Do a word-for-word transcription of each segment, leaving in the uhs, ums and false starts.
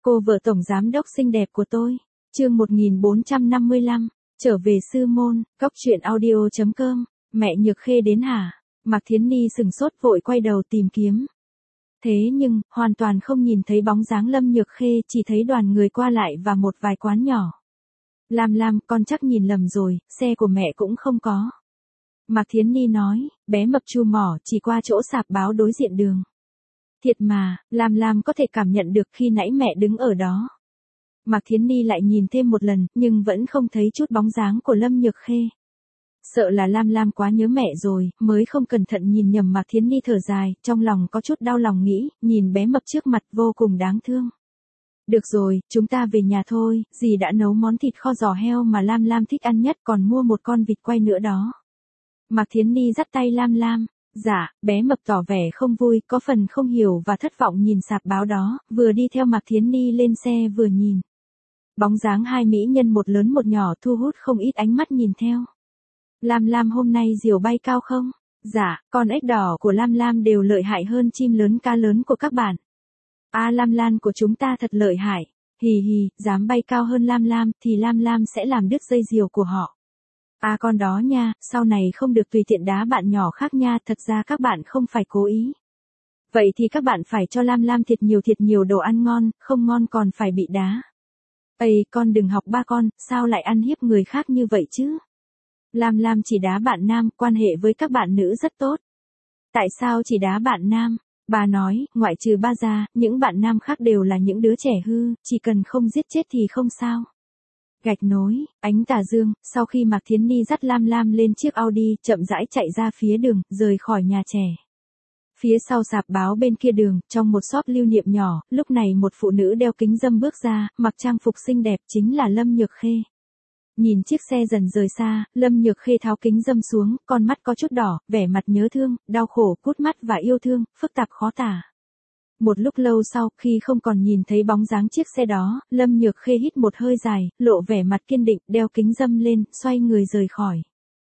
Cô vợ tổng giám đốc xinh đẹp của tôi. Chương một nghìn bốn trăm năm mươi lăm, trở về sư môn, cóc truyện audio chấm com. Mẹ Nhược Khê đến hả? Mạc Thiến Ni sừng sốt vội quay đầu tìm kiếm. Thế nhưng, hoàn toàn không nhìn thấy bóng dáng Lâm Nhược Khê, chỉ thấy đoàn người qua lại và một vài quán nhỏ. Lam Lam, con chắc nhìn lầm rồi, xe của mẹ cũng không có. Mạc Thiến Ni nói, bé mập chu mỏ chỉ qua chỗ sạp báo đối diện đường. Thiệt mà, Lam Lam có thể cảm nhận được khi nãy mẹ đứng ở đó. Mạc Thiến Ni lại nhìn thêm một lần, nhưng vẫn không thấy chút bóng dáng của Lâm Nhược Khê. Sợ là Lam Lam quá nhớ mẹ rồi, mới không cẩn thận nhìn nhầm. Mạc Thiến Ni thở dài, trong lòng có chút đau lòng nghĩ, nhìn bé mập trước mặt vô cùng đáng thương. Được rồi, chúng ta về nhà thôi, dì đã nấu món thịt kho giò heo mà Lam Lam thích ăn nhất, còn mua một con vịt quay nữa đó. Mạc Thiến Ni dắt tay Lam Lam. Dạ, bé mập tỏ vẻ không vui, có phần không hiểu và thất vọng nhìn sạp báo đó, vừa đi theo Mạc Thiến Ni lên xe vừa nhìn. Bóng dáng hai mỹ nhân một lớn một nhỏ thu hút không ít ánh mắt nhìn theo. Lam Lam hôm nay diều bay cao không? Dạ, con ếch đỏ của Lam Lam đều lợi hại hơn chim lớn cá lớn của các bạn. À, Lam Lan của chúng ta thật lợi hại. Hì hì, dám bay cao hơn Lam Lam thì Lam Lam sẽ làm đứt dây diều của họ. À con đó nha, sau này không được tùy tiện đá bạn nhỏ khác nha, thật ra các bạn không phải cố ý. Vậy thì các bạn phải cho Lam Lam thiệt nhiều thiệt nhiều đồ ăn ngon, không ngon còn phải bị đá. Ây, con đừng học ba con, sao lại ăn hiếp người khác như vậy chứ? Lam Lam chỉ đá bạn nam, quan hệ với các bạn nữ rất tốt. Tại sao chỉ đá bạn nam? Bà nói, ngoại trừ ba ra, những bạn nam khác đều là những đứa trẻ hư, chỉ cần không giết chết thì không sao. Gạch nối, ánh tà dương, sau khi Mạc Thiến Ni dắt Lam Lam lên chiếc Audi, chậm rãi chạy ra phía đường, rời khỏi nhà trẻ. Phía sau sạp báo bên kia đường, trong một shop lưu niệm nhỏ, lúc này một phụ nữ đeo kính râm bước ra, mặc trang phục xinh đẹp chính là Lâm Nhược Khê. Nhìn chiếc xe dần rời xa, Lâm Nhược Khê tháo kính râm xuống, con mắt có chút đỏ, vẻ mặt nhớ thương, đau khổ, cút mắt và yêu thương, phức tạp khó tả. Một lúc lâu sau, khi không còn nhìn thấy bóng dáng chiếc xe đó, Lâm Nhược Khê hít một hơi dài, lộ vẻ mặt kiên định, đeo kính râm lên, xoay người rời khỏi.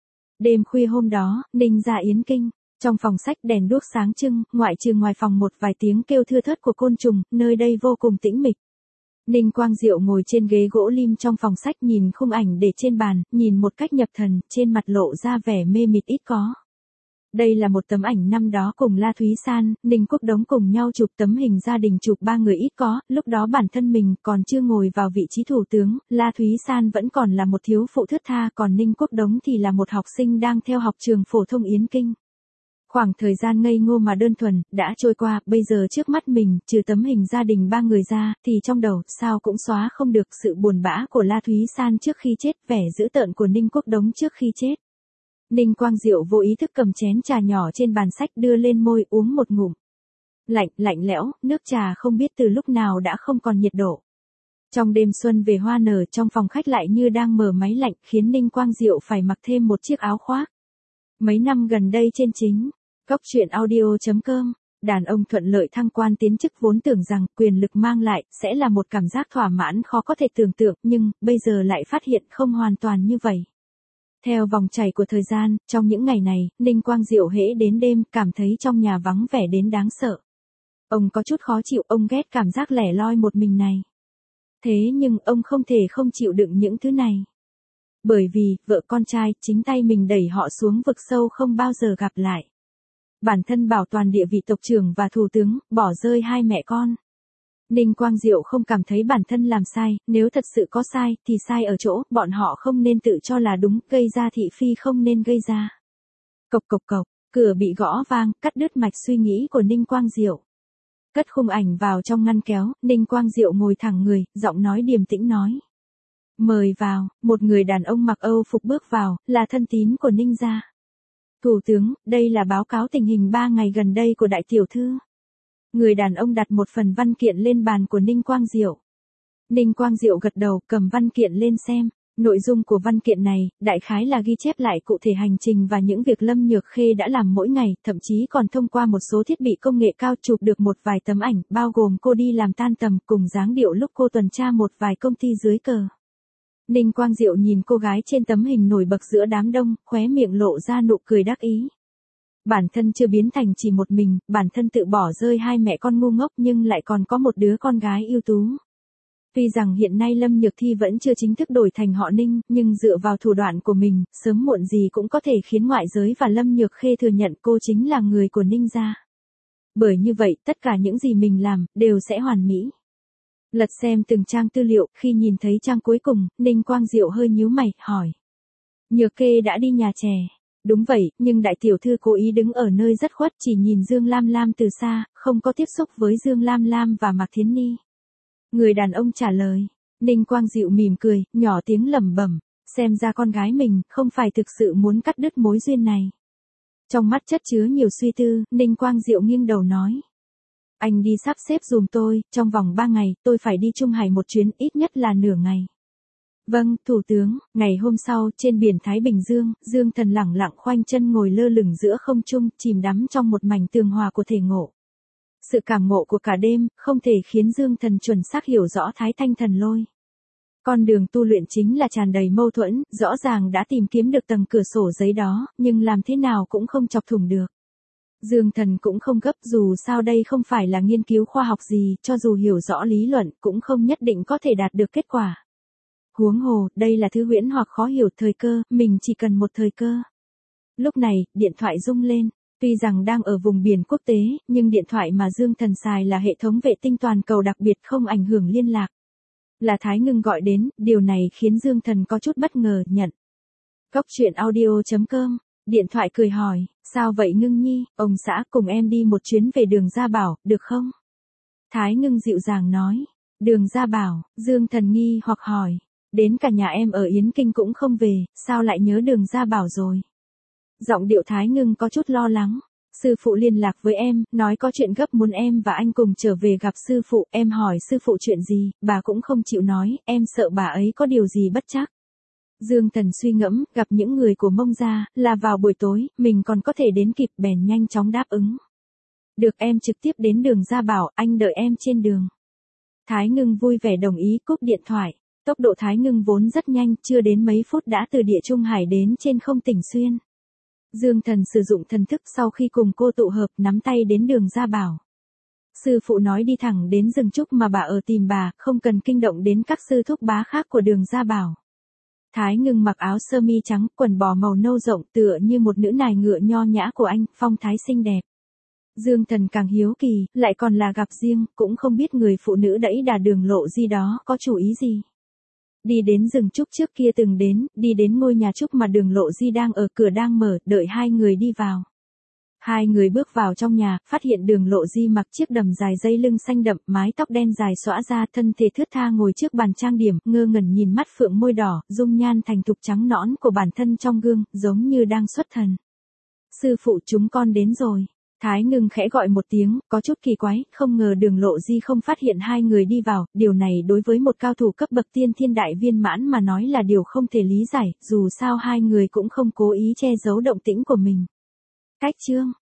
Đêm khuya hôm đó, Ninh gia yến kinh, trong phòng sách đèn đuốc sáng trưng, ngoại trừ ngoài phòng một vài tiếng kêu thưa thớt của côn trùng, nơi đây vô cùng tĩnh mịch. Ninh Quang Diệu ngồi trên ghế gỗ lim trong phòng sách nhìn khung ảnh để trên bàn, nhìn một cách nhập thần, trên mặt lộ ra vẻ mê mịt ít có. Đây là một tấm ảnh năm đó cùng La Thúy San, Ninh Quốc Đống cùng nhau chụp tấm hình gia đình chụp ba người ít có, lúc đó bản thân mình còn chưa ngồi vào vị trí thủ tướng, La Thúy San vẫn còn là một thiếu phụ thướt tha, còn Ninh Quốc Đống thì là một học sinh đang theo học trường phổ thông Yến Kinh. Khoảng thời gian ngây ngô mà đơn thuần, đã trôi qua, bây giờ trước mắt mình, trừ tấm hình gia đình ba người ra, thì trong đầu, sao cũng xóa không được sự buồn bã của La Thúy San trước khi chết, vẻ dữ tợn của Ninh Quốc Đống trước khi chết. Ninh Quang Diệu vô ý thức cầm chén trà nhỏ trên bàn sách đưa lên môi uống một ngụm. Lạnh, lạnh lẽo, nước trà không biết từ lúc nào đã không còn nhiệt độ. Trong đêm xuân về hoa nở trong phòng khách lại như đang mở máy lạnh khiến Ninh Quang Diệu phải mặc thêm một chiếc áo khoác. Mấy năm gần đây trên chính, cóc truyện audio chấm com, đàn ông thuận lợi thăng quan tiến chức vốn tưởng rằng quyền lực mang lại sẽ là một cảm giác thỏa mãn khó có thể tưởng tượng nhưng bây giờ lại phát hiện không hoàn toàn như vậy. Theo vòng chảy của thời gian, trong những ngày này, Ninh Quang Diệu hễ đến đêm cảm thấy trong nhà vắng vẻ đến đáng sợ. Ông có chút khó chịu, ông ghét cảm giác lẻ loi một mình này. Thế nhưng ông không thể không chịu đựng những thứ này. Bởi vì, vợ con trai, chính tay mình đẩy họ xuống vực sâu không bao giờ gặp lại. Bản thân bảo toàn địa vị tộc trưởng và thủ tướng, bỏ rơi hai mẹ con. Ninh Quang Diệu không cảm thấy bản thân làm sai, nếu thật sự có sai, thì sai ở chỗ, bọn họ không nên tự cho là đúng, gây ra thị phi không nên gây ra. Cộc cộc cộc, cửa bị gõ vang, cắt đứt mạch suy nghĩ của Ninh Quang Diệu. Cất khung ảnh vào trong ngăn kéo, Ninh Quang Diệu ngồi thẳng người, giọng nói điềm tĩnh nói. Mời vào, một người đàn ông mặc Âu phục bước vào, là thân tín của Ninh gia. Thủ tướng, đây là báo cáo tình hình ba ngày gần đây của đại tiểu thư. Người đàn ông đặt một phần văn kiện lên bàn của Ninh Quang Diệu. Ninh Quang Diệu gật đầu, cầm văn kiện lên xem. Nội dung của văn kiện này, đại khái là ghi chép lại cụ thể hành trình và những việc Lâm Nhược Khê đã làm mỗi ngày, thậm chí còn thông qua một số thiết bị công nghệ cao chụp được một vài tấm ảnh, bao gồm cô đi làm tan tầm cùng dáng điệu lúc cô tuần tra một vài công ty dưới cờ. Ninh Quang Diệu nhìn cô gái trên tấm hình nổi bật giữa đám đông, khóe miệng lộ ra nụ cười đắc ý. Bản thân chưa biến thành chỉ một mình, bản thân tự bỏ rơi hai mẹ con ngu ngốc nhưng lại còn có một đứa con gái ưu tú. Tuy rằng hiện nay Lâm Nhược Thi vẫn chưa chính thức đổi thành họ Ninh, nhưng dựa vào thủ đoạn của mình, sớm muộn gì cũng có thể khiến ngoại giới và Lâm Nhược Khê thừa nhận cô chính là người của Ninh gia. Bởi như vậy, tất cả những gì mình làm, đều sẽ hoàn mỹ. Lật xem từng trang tư liệu, khi nhìn thấy trang cuối cùng, Ninh Quang Diệu hơi nhíu mày, hỏi. Nhược Khê đã đi nhà trẻ. Đúng vậy, nhưng đại tiểu thư cố ý đứng ở nơi rất khuất chỉ nhìn Dương Lam Lam từ xa, không có tiếp xúc với Dương Lam Lam và Mạc Thiến Ni. Người đàn ông trả lời. Ninh Quang Diệu mỉm cười, nhỏ tiếng lẩm bẩm, xem ra con gái mình không phải thực sự muốn cắt đứt mối duyên này. Trong mắt chất chứa nhiều suy tư, Ninh Quang Diệu nghiêng đầu nói. Anh đi sắp xếp dùm tôi, trong vòng ba ngày, tôi phải đi Trung Hải một chuyến, ít nhất là nửa ngày. Vâng, Thủ tướng. Ngày hôm sau, trên biển Thái Bình Dương, Dương Thần lẳng lặng khoanh chân ngồi lơ lửng giữa không trung, chìm đắm trong một mảnh tường hòa của thể ngộ. Sự cảm ngộ của cả đêm, không thể khiến Dương Thần chuẩn xác hiểu rõ Thái Thanh Thần Lôi. Con đường tu luyện chính là tràn đầy mâu thuẫn, rõ ràng đã tìm kiếm được tầng cửa sổ giấy đó, nhưng làm thế nào cũng không chọc thủng được. Dương Thần cũng không gấp, dù sao đây không phải là nghiên cứu khoa học gì, cho dù hiểu rõ lý luận, cũng không nhất định có thể đạt được kết quả. Huống hồ, đây là thứ huyễn hoặc khó hiểu thời cơ, mình chỉ cần một thời cơ. Lúc này, điện thoại rung lên. Tuy rằng đang ở vùng biển quốc tế, nhưng điện thoại mà Dương Thần xài là hệ thống vệ tinh toàn cầu đặc biệt không ảnh hưởng liên lạc. Là Thái Ngưng gọi đến, điều này khiến Dương Thần có chút bất ngờ, nhận. Góc truyện audio chấm com, điện thoại cười hỏi, sao vậy Ngưng Nhi, ông xã cùng em đi một chuyến về Đường Gia Bảo, được không? Thái Ngưng dịu dàng nói, Đường Gia Bảo, Dương Thần nghi hoặc hỏi, đến cả nhà em ở Yến Kinh cũng không về, sao lại nhớ Đường Gia Bảo rồi? Giọng điệu Thái Ngưng có chút lo lắng. Sư phụ liên lạc với em, nói có chuyện gấp muốn em và anh cùng trở về gặp sư phụ, em hỏi sư phụ chuyện gì, bà cũng không chịu nói, em sợ bà ấy có điều gì bất trắc. Dương Thần suy ngẫm, gặp những người của Mông gia, là vào buổi tối, mình còn có thể đến kịp, bèn nhanh chóng đáp ứng. Được, em trực tiếp đến Đường Gia Bảo, anh đợi em trên đường. Thái Ngưng vui vẻ đồng ý, cúp điện thoại. Tốc độ Thái Ngưng vốn rất nhanh, chưa đến mấy phút đã từ địa Trung Hải đến trên không Tỉnh Xuyên. Dương Thần sử dụng thần thức sau khi cùng cô tụ hợp, nắm tay đến Đường Gia Bảo. Sư phụ nói đi thẳng đến rừng trúc mà bà ở tìm bà, không cần kinh động đến các sư thúc bá khác của Đường Gia Bảo. Thái Ngưng mặc áo sơ mi trắng, quần bò màu nâu rộng, tựa như một nữ nài ngựa nho nhã của anh, phong thái xinh đẹp. Dương Thần càng hiếu kỳ, lại còn là gặp riêng, cũng không biết người phụ nữ đẫy đà Đường Lộ Di đó có chủ ý gì. Đi đến rừng trúc trước kia từng đến, đi đến ngôi nhà trúc mà Đường Lộ Di đang ở, cửa đang mở, đợi hai người đi vào. Hai người bước vào trong nhà, phát hiện Đường Lộ Di mặc chiếc đầm dài dây lưng xanh đậm, mái tóc đen dài xõa ra, thân thể thướt tha ngồi trước bàn trang điểm, ngơ ngẩn nhìn mắt phượng môi đỏ, dung nhan thành thục trắng nõn của bản thân trong gương, giống như đang xuất thần. Sư phụ, chúng con đến rồi. Thái Ngưng khẽ gọi một tiếng, có chút kỳ quái, không ngờ Đường Lộ Di không phát hiện hai người đi vào, điều này đối với một cao thủ cấp bậc tiên thiên đại viên mãn mà nói là điều không thể lý giải, dù sao hai người cũng không cố ý che giấu động tĩnh của mình. Cách chương